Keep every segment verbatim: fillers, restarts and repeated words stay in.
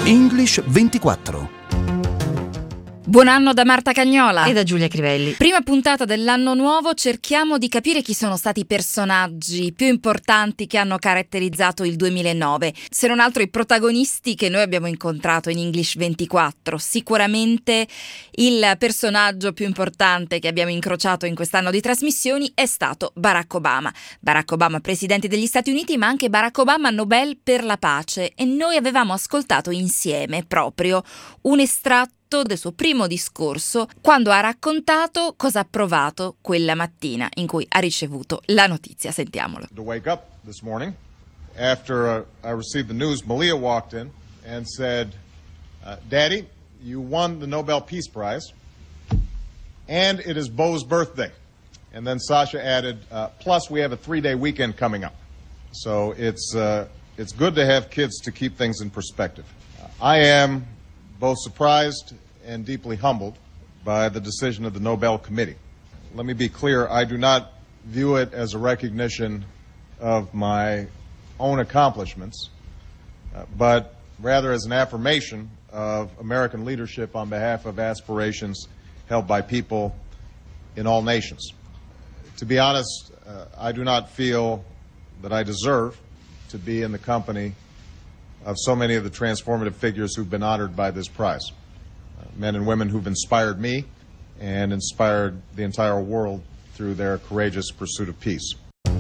English ventiquattro. Buon anno da Marta Cagnola e da Giulia Crivelli. Prima puntata dell'anno nuovo, cerchiamo di capire chi sono stati i personaggi più importanti che hanno caratterizzato il duemilanove, se non altro i protagonisti che noi abbiamo incontrato in English ventiquattro. Sicuramente il personaggio più importante che abbiamo incrociato in quest'anno di trasmissioni è stato Barack Obama. Barack Obama, presidente degli Stati Uniti, ma anche Barack Obama, Nobel per la pace, e noi avevamo ascoltato insieme proprio un estratto del suo primo discorso quando ha raccontato cosa ha provato quella mattina in cui ha ricevuto la notizia. Sentiamolo. To wake up this morning after uh, I received the news, Malia walked in and said, uh, "Daddy, you won the Nobel Peace Prize and it is Bo's birthday." And then Sasha added, uh, "Plus we have a three-day weekend coming up." So it's uh, it's good to have kids to keep things in perspective. Uh, I am both surprised and deeply humbled by the decision of the Nobel Committee. Let me be clear, I do not view it as a recognition of my own accomplishments, uh, but rather as an affirmation of American leadership on behalf of aspirations held by people in all nations. To be honest, uh, I do not feel that I deserve to be in the company of so many of the transformative figures who've been honored by this prize. Uh, men and women who've inspired me and inspired the entire world through their courageous pursuit of peace.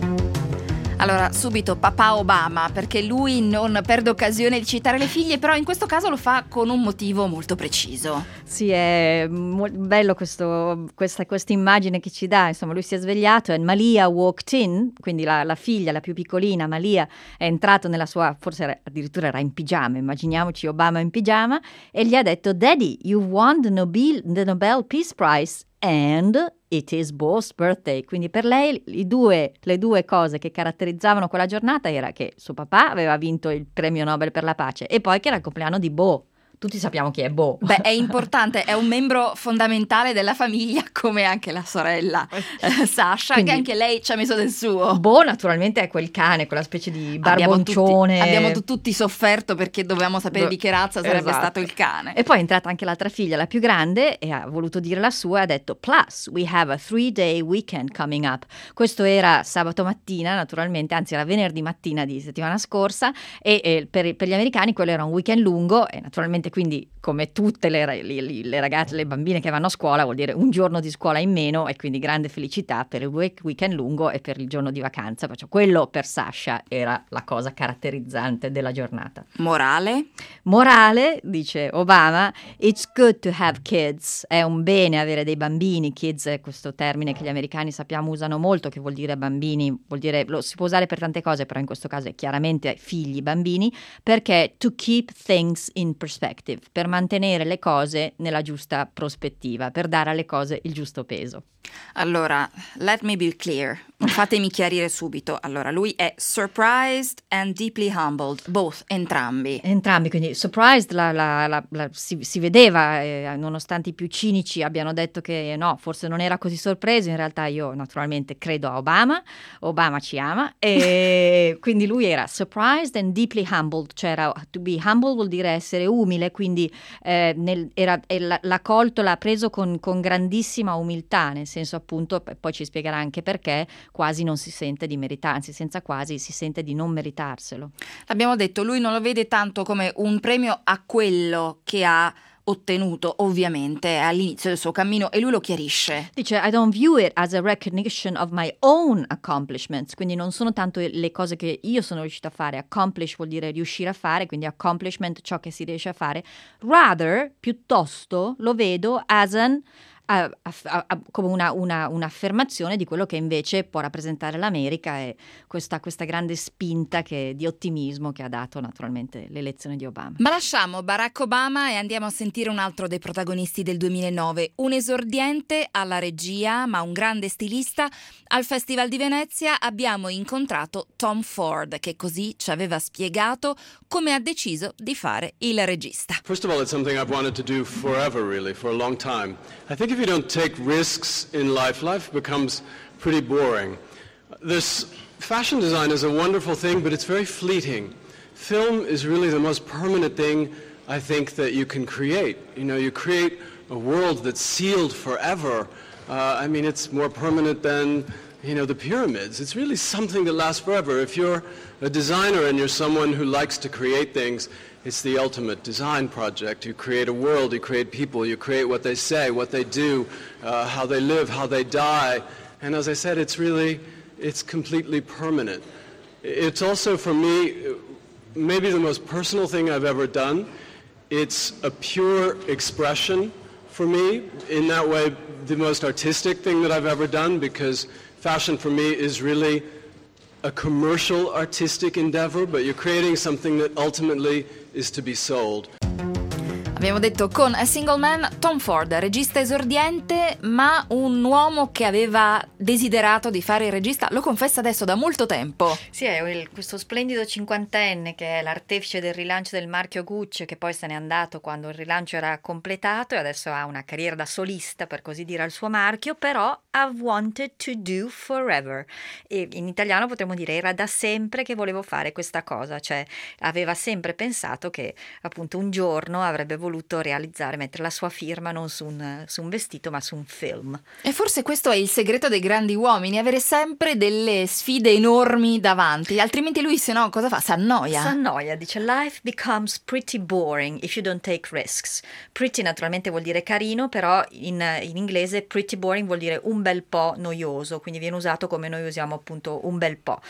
Allora, subito papà Obama, perché lui non perde occasione di citare le figlie, però in questo caso lo fa con un motivo molto preciso. Sì, è molto bello questo, questa questa immagine che ci dà. Insomma, lui si è svegliato e Malia walked in, quindi la, la figlia, la più piccolina, Malia, è entrato nella sua, forse era, addirittura era in pigiama, immaginiamoci Obama in pigiama, e gli ha detto: "Daddy, you won the Nobel, the Nobel Peace Prize and it is Bo's birthday." Quindi per lei i due, le due cose che caratterizzavano quella giornata era che suo papà aveva vinto il premio Nobel per la pace e poi che era il compleanno di Bo. Tutti sappiamo chi è Bo. Beh, è importante, è un membro fondamentale della famiglia, come anche la sorella eh, Sasha, quindi, che anche lei ci ha messo del suo. Bo naturalmente è quel cane, quella specie di barboncione. Abbiamo tutti, abbiamo tutti sofferto perché dovevamo sapere Do- di che razza sarebbe esatto. stato il cane. E poi è entrata anche l'altra figlia, la più grande, e ha voluto dire la sua e ha detto: "Plus, we have a three-day weekend coming up." Questo era sabato mattina, naturalmente, anzi era venerdì mattina di settimana scorsa, e, e per, per gli americani quello era un weekend lungo e naturalmente quindi, come tutte le, le, le ragazze, le bambine che vanno a scuola, vuol dire un giorno di scuola in meno e quindi grande felicità per il weekend lungo e per il giorno di vacanza. Cioè, quello per Sasha era la cosa caratterizzante della giornata. Morale? Morale, dice Obama, "It's good to have kids." È un bene avere dei bambini. Kids è questo termine che gli americani sappiamo usano molto, che vuol dire bambini, vuol dire, lo si può usare per tante cose, però in questo caso è chiaramente figli, bambini, perché to keep things in perspective, per mantenere le cose nella giusta prospettiva, per dare alle cose il giusto peso. Allora, let me be clear, fatemi chiarire subito. Allora, lui è surprised and deeply humbled, both, entrambi. Entrambi, quindi surprised la, la, la, la, si, si vedeva, eh, nonostante i più cinici abbiano detto che no, forse non era così sorpreso. In realtà io naturalmente credo a Obama, Obama ci ama, e quindi lui era surprised and deeply humbled, cioè era, to be humble vuol dire essere umile, quindi eh, nel, era, l'ha colto, l'ha preso con, con grandissima umiltà, nel senso appunto, poi ci spiegherà anche perché quasi non si sente di meritare, anzi senza quasi si sente di non meritarselo. Abbiamo detto, lui non lo vede tanto come un premio a quello che ha ottenuto ovviamente all'inizio del suo cammino, e lui lo chiarisce. Dice: "I don't view it as a recognition of my own accomplishments", quindi non sono tanto le cose che io sono riuscita a fare. Accomplish vuol dire riuscire a fare, quindi accomplishment, ciò che si riesce a fare. Rather, piuttosto, lo vedo as an A, a, a, come una, una, un'affermazione di quello che invece può rappresentare l'America e questa, questa grande spinta che, di ottimismo che ha dato naturalmente l'elezione di Obama. Ma lasciamo Barack Obama e andiamo a sentire un altro dei protagonisti del duemilanove, un esordiente alla regia ma un grande stilista. Al Festival di Venezia abbiamo incontrato Tom Ford, che così ci aveva spiegato come ha deciso di fare il regista. First of all, it's something I've wanted to do forever, really, for a long time. I think if you don't take risks in life, life becomes pretty boring. This fashion design is a wonderful thing, but it's very fleeting. Film is really the most permanent thing I think that you can create. You know, you create a world that's sealed forever. Uh, I mean, it's more permanent than, you know, the pyramids. It's really something that lasts forever. If you're a designer and you're someone who likes to create things, it's the ultimate design project. You create a world, you create people, you create what they say, what they do, uh, how they live, how they die. And as I said, it's really, it's completely permanent. It's also, for me, maybe the most personal thing I've ever done. It's a pure expression for me. In that way, the most artistic thing that I've ever done, because fashion for me is really a commercial artistic endeavor, but you're creating something that ultimately is to be sold. Abbiamo detto con A Single Man, Tom Ford, regista esordiente, ma un uomo che aveva desiderato di fare il regista, lo confessa adesso da molto tempo. Sì, è il, questo splendido cinquantenne che è l'artefice del rilancio del marchio Gucci, che poi se n'è andato quando il rilancio era completato e adesso ha una carriera da solista, per così dire, al suo marchio, però I've wanted to do forever. E in italiano potremmo dire era da sempre che volevo fare questa cosa, cioè aveva sempre pensato che appunto un giorno avrebbe voluto voluto realizzare, mettere la sua firma non su un, su un vestito ma su un film. E forse questo è il segreto dei grandi uomini, avere sempre delle sfide enormi davanti, altrimenti lui se no cosa fa? S'annoia. S'annoia, dice life becomes pretty boring if you don't take risks. Pretty naturalmente vuol dire carino, però in, in inglese pretty boring vuol dire un bel po' noioso, quindi viene usato come noi usiamo appunto un bel po'.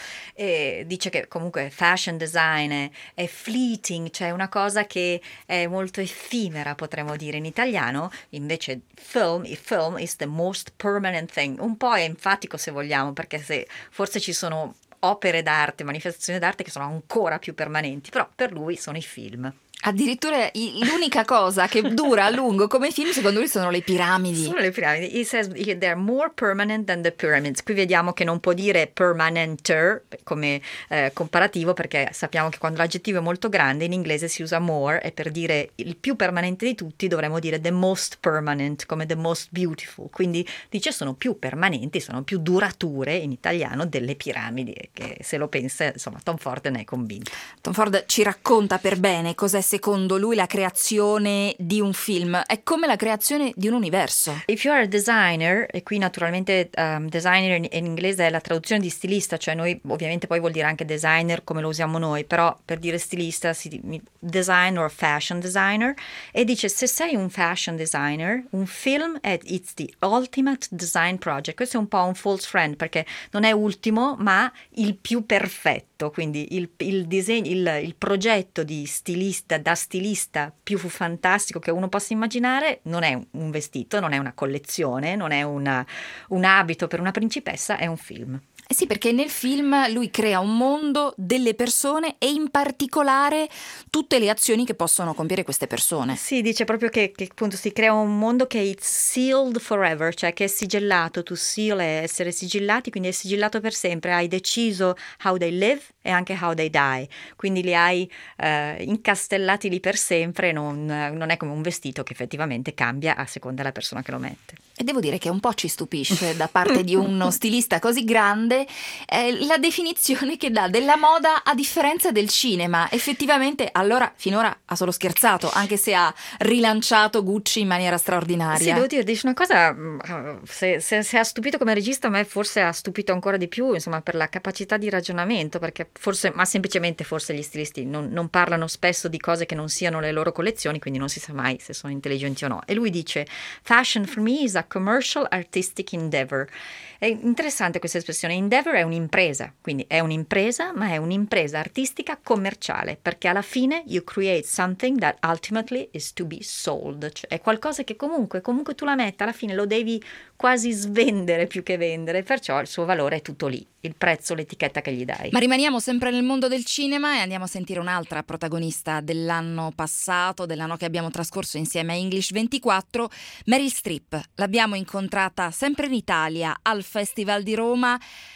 E dice che comunque fashion design è, è fleeting, cioè una cosa che è molto effimera, potremmo dire in italiano, invece film, il film is the most permanent thing. Un po' è enfatico se vogliamo, perché se forse ci sono opere d'arte, manifestazioni d'arte che sono ancora più permanenti, però per lui sono i film. Addirittura l'unica cosa che dura a lungo come film secondo lui sono le piramidi. Sono le piramidi. He says they're more permanent than the pyramids. Qui vediamo che non può dire permanenter come eh, comparativo, perché sappiamo che quando l'aggettivo è molto grande in inglese si usa more, e per dire il più permanente di tutti dovremmo dire the most permanent, come the most beautiful. Quindi dice sono più permanenti, sono più durature in italiano delle piramidi, che se lo pensa, insomma, Tom Ford ne è convinto. Tom Ford ci racconta per bene cos'è secondo lui la creazione di un film. È come la creazione di un universo. If you are a designer, e qui naturalmente um, designer in, in inglese è la traduzione di stilista, cioè noi ovviamente poi vuol dire anche designer come lo usiamo noi, però per dire stilista si design or fashion designer, e dice se sei un fashion designer, un film è it's the ultimate design project. Questo è un po' un false friend, perché non è ultimo ma il più perfetto, quindi il, il disegno, il, il progetto di stilista da stilista più fantastico che uno possa immaginare non è un vestito, non è una collezione, non è una, un abito per una principessa, è un film. Eh sì, perché nel film lui crea un mondo, delle persone e in particolare tutte le azioni che possono compiere queste persone. Sì, dice proprio che, che appunto si crea un mondo che è sealed forever, cioè che è sigillato. To seal è essere sigillati, quindi è sigillato per sempre. Hai deciso how they live e anche how they die, quindi li hai eh, incastellati lì per sempre. Non, non è come un vestito che effettivamente cambia a seconda della persona che lo mette. E devo dire che un po' ci stupisce da parte di uno stilista così grande eh, la definizione che dà della moda a differenza del cinema. Effettivamente allora finora ha solo scherzato, anche se ha rilanciato Gucci in maniera straordinaria. Sì, devo dire, dice una cosa, se, se, se ha stupito come regista, a me forse ha stupito ancora di più, insomma, per la capacità di ragionamento, perché forse, ma semplicemente forse gli stilisti non, non parlano spesso di cose che non siano le loro collezioni, quindi non si sa mai se sono intelligenti o no. E lui dice fashion for me is a commercial artistic endeavor. È interessante questa espressione. Endeavor è un'impresa, quindi è un'impresa, ma è un'impresa artistica commerciale, perché alla fine you create something that ultimately is to be sold, cioè è qualcosa che comunque, comunque tu la metta, alla fine lo devi quasi svendere più che vendere, perciò il suo valore è tutto lì, il prezzo, l'etichetta che gli dai. Ma rimaniamo sempre nel mondo del cinema e andiamo a sentire un'altra protagonista dell'anno passato, dell'anno che abbiamo trascorso insieme a English ventiquattro, Meryl Streep. L'abbiamo incontrata sempre in Italia al Festival di Roma.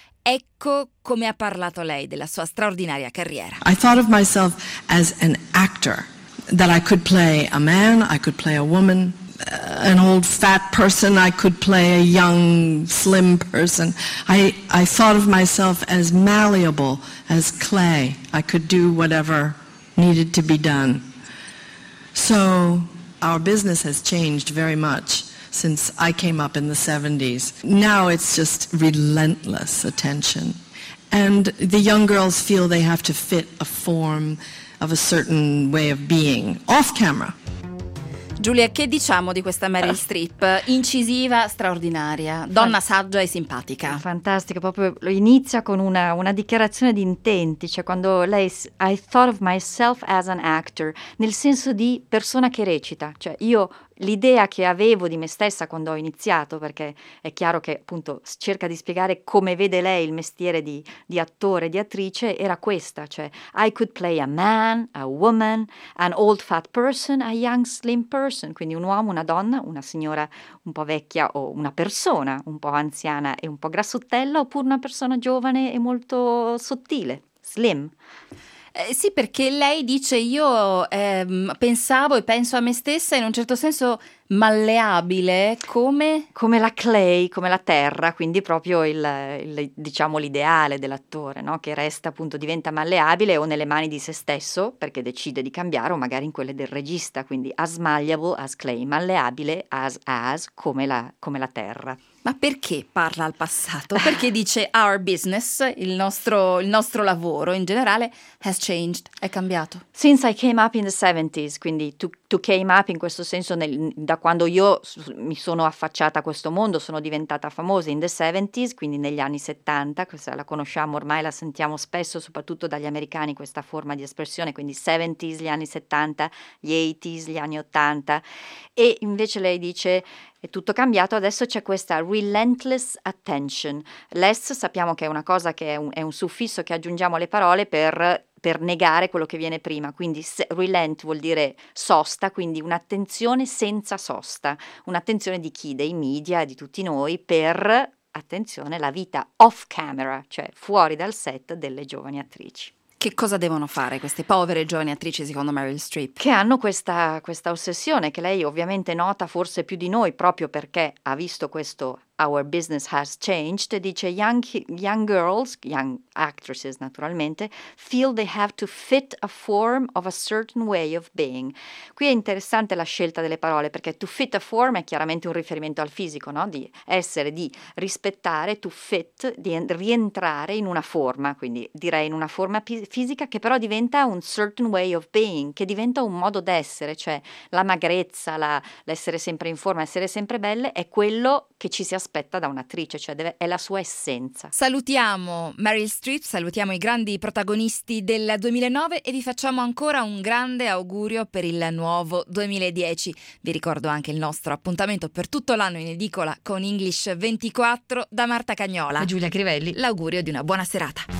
Ecco come ha parlato lei della sua straordinaria carriera. I thought of myself as an actor, that I could play a man, I could play a woman, an old fat person, I could play a young slim person. I, I thought of myself as malleable, as clay. I could do whatever needed to be done. So our business has changed very much since I came up in the seventies. Now it's just relentless attention. And the young girls feel they have to fit a form of a certain way of being off camera. Giulia, che diciamo di questa Meryl Streep? Incisiva, straordinaria, donna saggia e simpatica. Fantastica, proprio inizia con una, una dichiarazione di intenti, cioè quando lei I thought of myself as an actor, nel senso di persona che recita, cioè io l'idea che avevo di me stessa quando ho iniziato, perché è chiaro che appunto cerca di spiegare come vede lei il mestiere di, di attore, di attrice, era questa, cioè I could play a man, a woman, an old fat person, a young slim person, quindi un uomo, una donna, una signora un po' vecchia o una persona un po' anziana e un po' grassottella, oppure una persona giovane e molto sottile, slim. Eh, sì, perché lei dice io ehm, pensavo e penso a me stessa in un certo senso malleabile come... Come la clay, come la terra, quindi proprio il, il diciamo l'ideale dell'attore, no? Che resta appunto, diventa malleabile o nelle mani di se stesso perché decide di cambiare o magari in quelle del regista, quindi as malleable as clay, malleabile as as come la, come la terra. Ma perché parla al passato? Perché dice our business, il nostro, il nostro lavoro in generale, has changed, è cambiato. Since I came up in the seventies, quindi to, to came up in questo senso nel, da quando io mi sono affacciata a questo mondo, sono diventata famosa in the seventies, quindi negli anni settanta, questa la conosciamo ormai, la sentiamo spesso soprattutto dagli americani questa forma di espressione, quindi seventies, gli anni settanta, gli eighties, gli anni ottanta, e invece lei dice è tutto cambiato, adesso c'è questa relentless attention. Less sappiamo che è una cosa che è un, è un suffisso che aggiungiamo alle parole per, per negare quello che viene prima, quindi se, relent vuol dire sosta, quindi un'attenzione senza sosta, un'attenzione di chi? Dei media, di tutti noi, per, attenzione, la vita off camera, cioè fuori dal set delle giovani attrici. Che cosa devono fare queste povere giovani attrici secondo Meryl Streep? Che hanno questa, questa ossessione che lei ovviamente nota forse più di noi proprio perché ha visto questo Our business has changed, e dice young, young girls, young actresses naturalmente, feel they have to fit a form of a certain way of being. Qui è interessante la scelta delle parole perché to fit a form è chiaramente un riferimento al fisico, no? Di essere, di rispettare, to fit, di rientrare in una forma, quindi direi in una forma pi- fisica che però diventa un certain way of being, che diventa un modo d'essere, cioè la magrezza, la, l'essere sempre in forma, essere sempre belle è quello che ci si aspetta da un'attrice, cioè deve, è la sua essenza. Salutiamo Meryl Streep, salutiamo i grandi protagonisti del duemilanove e vi facciamo ancora un grande augurio per il nuovo duemiladieci. Vi ricordo anche il nostro appuntamento per tutto l'anno in edicola con English ventiquattro da Marta Cagnola E Giulia Crivelli. L'augurio di una buona serata.